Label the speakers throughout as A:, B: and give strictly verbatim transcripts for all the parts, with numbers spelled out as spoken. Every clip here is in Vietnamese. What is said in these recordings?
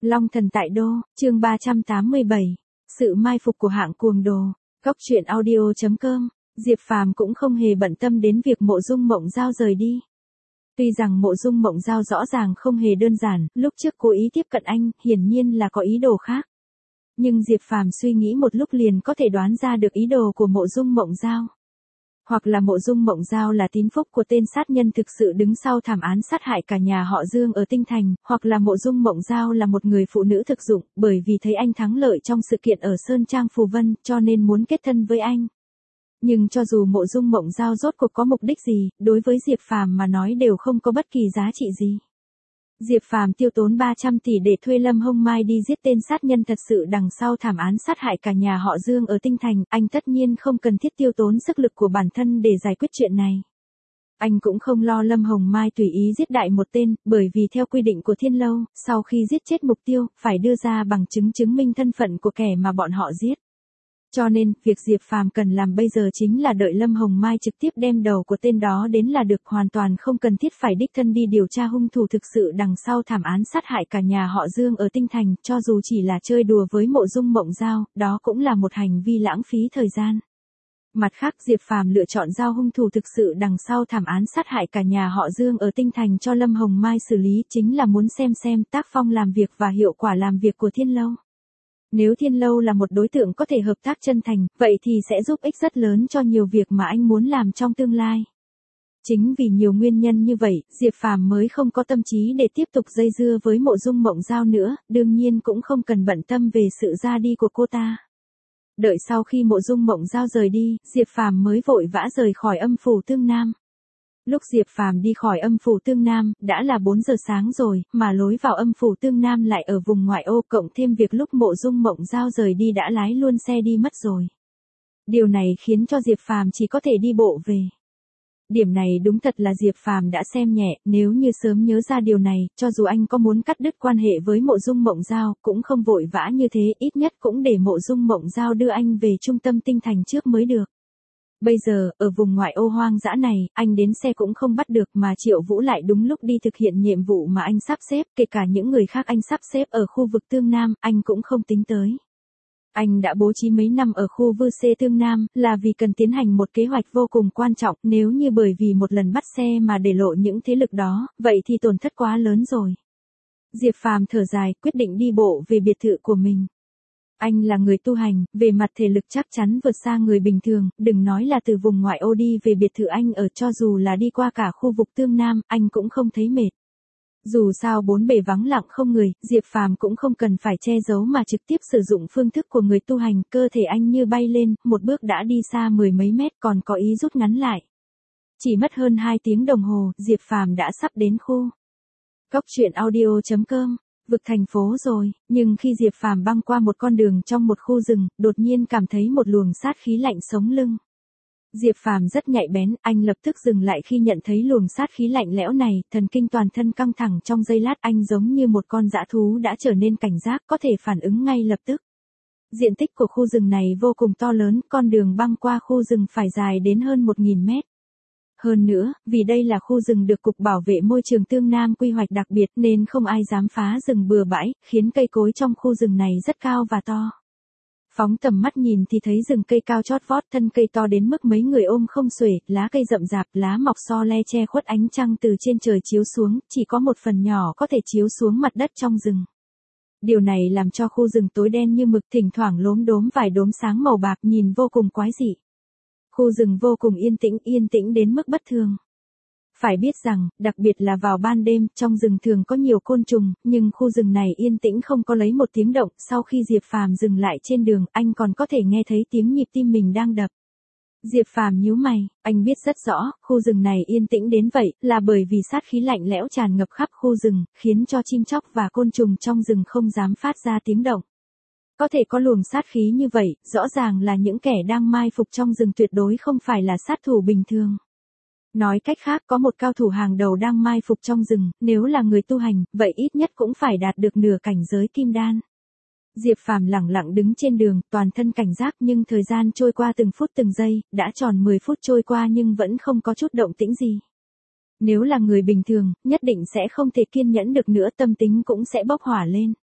A: Long thần tại đô, chương ba trăm tám mươi bảy. Sự mai phục của hạng cuồng đồ. Góc truyện audio chấm com. Diệp Phàm cũng không hề bận tâm đến việc Mộ Dung Mộng Giao rời đi. Tuy rằng Mộ Dung Mộng Giao rõ ràng không hề đơn giản, lúc trước cố ý tiếp cận anh, hiển nhiên là có ý đồ khác. Nhưng Diệp Phàm suy nghĩ một lúc liền có thể đoán ra được ý đồ của Mộ Dung Mộng Giao. Hoặc là Mộ Dung Mộng Giao là tín phúc của tên sát nhân thực sự đứng sau thảm án sát hại cả nhà họ Dương ở Tinh Thành, hoặc là Mộ Dung Mộng Giao là một người phụ nữ thực dụng, bởi vì thấy anh thắng lợi trong sự kiện ở Sơn Trang Phù Vân, cho nên muốn kết thân với anh. Nhưng cho dù Mộ Dung Mộng Giao rốt cuộc có mục đích gì, đối với Diệp Phàm mà nói đều không có bất kỳ giá trị gì. Diệp Phàm tiêu tốn ba trăm tỷ để thuê Lâm Hồng Mai đi giết tên sát nhân thật sự đằng sau thảm án sát hại cả nhà họ Dương ở Tinh Thành, anh tất nhiên không cần thiết tiêu tốn sức lực của bản thân để giải quyết chuyện này. Anh cũng không lo Lâm Hồng Mai tùy ý giết đại một tên, bởi vì theo quy định của Thiên Lâu, sau khi giết chết mục tiêu, phải đưa ra bằng chứng chứng minh thân phận của kẻ mà bọn họ giết. Cho nên, việc Diệp Phàm cần làm bây giờ chính là đợi Lâm Hồng Mai trực tiếp đem đầu của tên đó đến là được, hoàn toàn không cần thiết phải đích thân đi điều tra hung thủ thực sự đằng sau thảm án sát hại cả nhà họ Dương ở Tinh Thành, cho dù chỉ là chơi đùa với Mộ Dung Mộng Giao, đó cũng là một hành vi lãng phí thời gian. Mặt khác, Diệp Phàm lựa chọn giao hung thủ thực sự đằng sau thảm án sát hại cả nhà họ Dương ở Tinh Thành cho Lâm Hồng Mai xử lý, chính là muốn xem xem tác phong làm việc và hiệu quả làm việc của Thiên Lâu. Nếu Thiên Lâu là một đối tượng có thể hợp tác chân thành, vậy thì sẽ giúp ích rất lớn cho nhiều việc mà anh muốn làm trong tương lai. Chính vì nhiều nguyên nhân như vậy, Diệp Phàm mới không có tâm trí để tiếp tục dây dưa với Mộ Dung Mộng Giao nữa, đương nhiên cũng không cần bận tâm về sự ra đi của cô ta. Đợi sau khi Mộ Dung Mộng Giao rời đi, Diệp Phàm mới vội vã rời khỏi Âm Phủ Tương Nam. Lúc Diệp Phàm đi khỏi Âm Phủ Tương Nam, đã là bốn giờ sáng rồi, mà lối vào Âm Phủ Tương Nam lại ở vùng ngoại ô, cộng thêm việc lúc Mộ Dung Mộng Giao rời đi đã lái luôn xe đi mất rồi. Điều này khiến cho Diệp Phàm chỉ có thể đi bộ về. Điểm này đúng thật là Diệp Phàm đã xem nhẹ, nếu như sớm nhớ ra điều này, cho dù anh có muốn cắt đứt quan hệ với Mộ Dung Mộng Giao, cũng không vội vã như thế, ít nhất cũng để Mộ Dung Mộng Giao đưa anh về trung tâm Tinh Thành trước mới được. Bây giờ, ở vùng ngoại ô hoang dã này, anh đến xe cũng không bắt được mà Triệu Vũ lại đúng lúc đi thực hiện nhiệm vụ mà anh sắp xếp, kể cả những người khác anh sắp xếp ở khu vực Tương Nam, anh cũng không tính tới. Anh đã bố trí mấy năm ở khu vư xê Tương Nam, là vì cần tiến hành một kế hoạch vô cùng quan trọng, nếu như bởi vì một lần bắt xe mà để lộ những thế lực đó, vậy thì tổn thất quá lớn rồi. Diệp Phàm thở dài, quyết định đi bộ về biệt thự của mình. Anh là người tu hành, về mặt thể lực chắc chắn vượt xa người bình thường, đừng nói là từ vùng ngoại ô đi về biệt thự anh ở, cho dù là đi qua cả khu vực Tương Nam, anh cũng không thấy mệt. Dù sao bốn bề vắng lặng không người, Diệp Phàm cũng không cần phải che giấu mà trực tiếp sử dụng phương thức của người tu hành, cơ thể anh như bay lên, một bước đã đi xa mười mấy mét, còn có ý rút ngắn lại. Chỉ mất hơn hai tiếng đồng hồ, Diệp Phàm đã sắp đến khu. Góc truyện audio chấm com. Vực thành phố rồi, nhưng khi Diệp Phàm băng qua một con đường trong một khu rừng, đột nhiên cảm thấy một luồng sát khí lạnh sống lưng. Diệp Phàm rất nhạy bén, anh lập tức dừng lại khi nhận thấy luồng sát khí lạnh lẽo này, thần kinh toàn thân căng thẳng trong giây lát, anh giống như một con dã thú đã trở nên cảnh giác, có thể phản ứng ngay lập tức. Diện tích của khu rừng này vô cùng to lớn, con đường băng qua khu rừng phải dài đến hơn một nghìn mét. Hơn nữa, vì đây là khu rừng được Cục Bảo vệ Môi trường Tương Nam quy hoạch đặc biệt nên không ai dám phá rừng bừa bãi, khiến cây cối trong khu rừng này rất cao và to. Phóng tầm mắt nhìn thì thấy rừng cây cao chót vót, thân cây to đến mức mấy người ôm không xuể, lá cây rậm rạp, lá mọc so le che khuất ánh trăng từ trên trời chiếu xuống, chỉ có một phần nhỏ có thể chiếu xuống mặt đất trong rừng. Điều này làm cho khu rừng tối đen như mực, thỉnh thoảng lốm đốm vài đốm sáng màu bạc, nhìn vô cùng quái dị. Khu rừng vô cùng yên tĩnh, yên tĩnh đến mức bất thường. Phải biết rằng, đặc biệt là vào ban đêm, trong rừng thường có nhiều côn trùng, nhưng khu rừng này yên tĩnh không có lấy một tiếng động, sau khi Diệp Phàm dừng lại trên đường, anh còn có thể nghe thấy tiếng nhịp tim mình đang đập. Diệp Phàm nhíu mày, anh biết rất rõ, khu rừng này yên tĩnh đến vậy, là bởi vì sát khí lạnh lẽo tràn ngập khắp khu rừng, khiến cho chim chóc và côn trùng trong rừng không dám phát ra tiếng động. Có thể có luồng sát khí như vậy, rõ ràng là những kẻ đang mai phục trong rừng, tuyệt đối không phải là sát thủ bình thường. Nói cách khác, có một cao thủ hàng đầu đang mai phục trong rừng, nếu là người tu hành, vậy ít nhất cũng phải đạt được nửa cảnh giới kim đan. Diệp Phàm lẳng lặng đứng trên đường, toàn thân cảnh giác, nhưng thời gian trôi qua từng phút từng giây, đã tròn mười phút trôi qua nhưng vẫn không có chút động tĩnh gì. Nếu là người bình thường, nhất định sẽ không thể kiên nhẫn được nữa, tâm tính cũng sẽ bốc hỏa lên.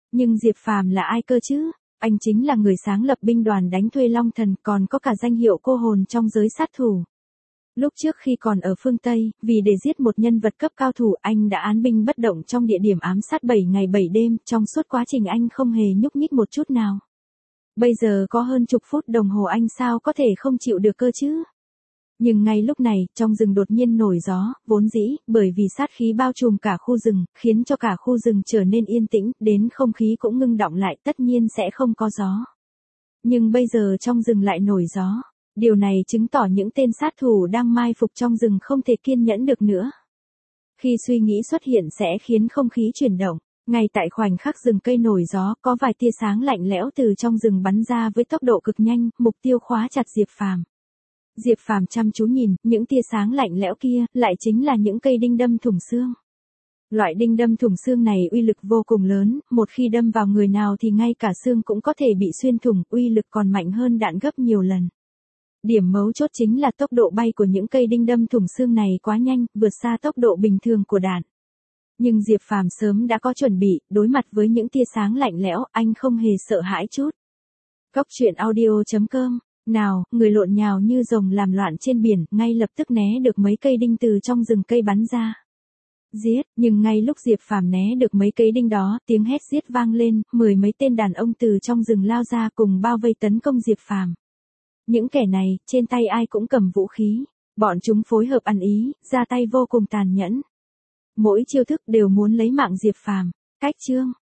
A: Nhưng Diệp Phàm là ai cơ chứ? Anh chính là người sáng lập binh đoàn đánh thuê Long Thần, còn có cả danh hiệu cô hồn trong giới sát thủ. Lúc trước khi còn ở phương Tây, vì để giết một nhân vật cấp cao thủ, anh đã án binh bất động trong địa điểm ám sát bảy ngày bảy đêm, trong suốt quá trình anh không hề nhúc nhích một chút nào. Bây giờ có hơn chục phút đồng hồ anh sao có thể không chịu được cơ chứ? Nhưng ngay lúc này, trong rừng đột nhiên nổi gió, vốn dĩ, bởi vì sát khí bao trùm cả khu rừng, khiến cho cả khu rừng trở nên yên tĩnh, đến không khí cũng ngưng đọng lại, tất nhiên sẽ không có gió. Nhưng bây giờ trong rừng lại nổi gió. Điều này chứng tỏ những tên sát thủ đang mai phục trong rừng không thể kiên nhẫn được nữa. Khi suy nghĩ xuất hiện sẽ khiến không khí chuyển động. Ngay tại khoảnh khắc rừng cây nổi gió, có vài tia sáng lạnh lẽo từ trong rừng bắn ra với tốc độ cực nhanh, mục tiêu khóa chặt Diệp Phàm. Diệp Phàm chăm chú nhìn, những tia sáng lạnh lẽo kia, lại chính là những cây đinh đâm thủng xương. Loại đinh đâm thủng xương này uy lực vô cùng lớn, một khi đâm vào người nào thì ngay cả xương cũng có thể bị xuyên thủng, uy lực còn mạnh hơn đạn gấp nhiều lần. Điểm mấu chốt chính là tốc độ bay của những cây đinh đâm thủng xương này quá nhanh, vượt xa tốc độ bình thường của đạn. Nhưng Diệp Phàm sớm đã có chuẩn bị, đối mặt với những tia sáng lạnh lẽo, anh không hề sợ hãi chút. Cốc truyện audio chấm com. Nào, người lộn nhào như rồng làm loạn trên biển, ngay lập tức né được mấy cây đinh từ trong rừng cây bắn ra. Giết, nhưng ngay lúc Diệp Phàm né được mấy cây đinh đó, tiếng hét giết vang lên, mười mấy tên đàn ông từ trong rừng lao ra cùng bao vây tấn công Diệp Phàm. Những kẻ này, trên tay ai cũng cầm vũ khí, bọn chúng phối hợp ăn ý, ra tay vô cùng tàn nhẫn. Mỗi chiêu thức đều muốn lấy mạng Diệp Phàm. Cách chương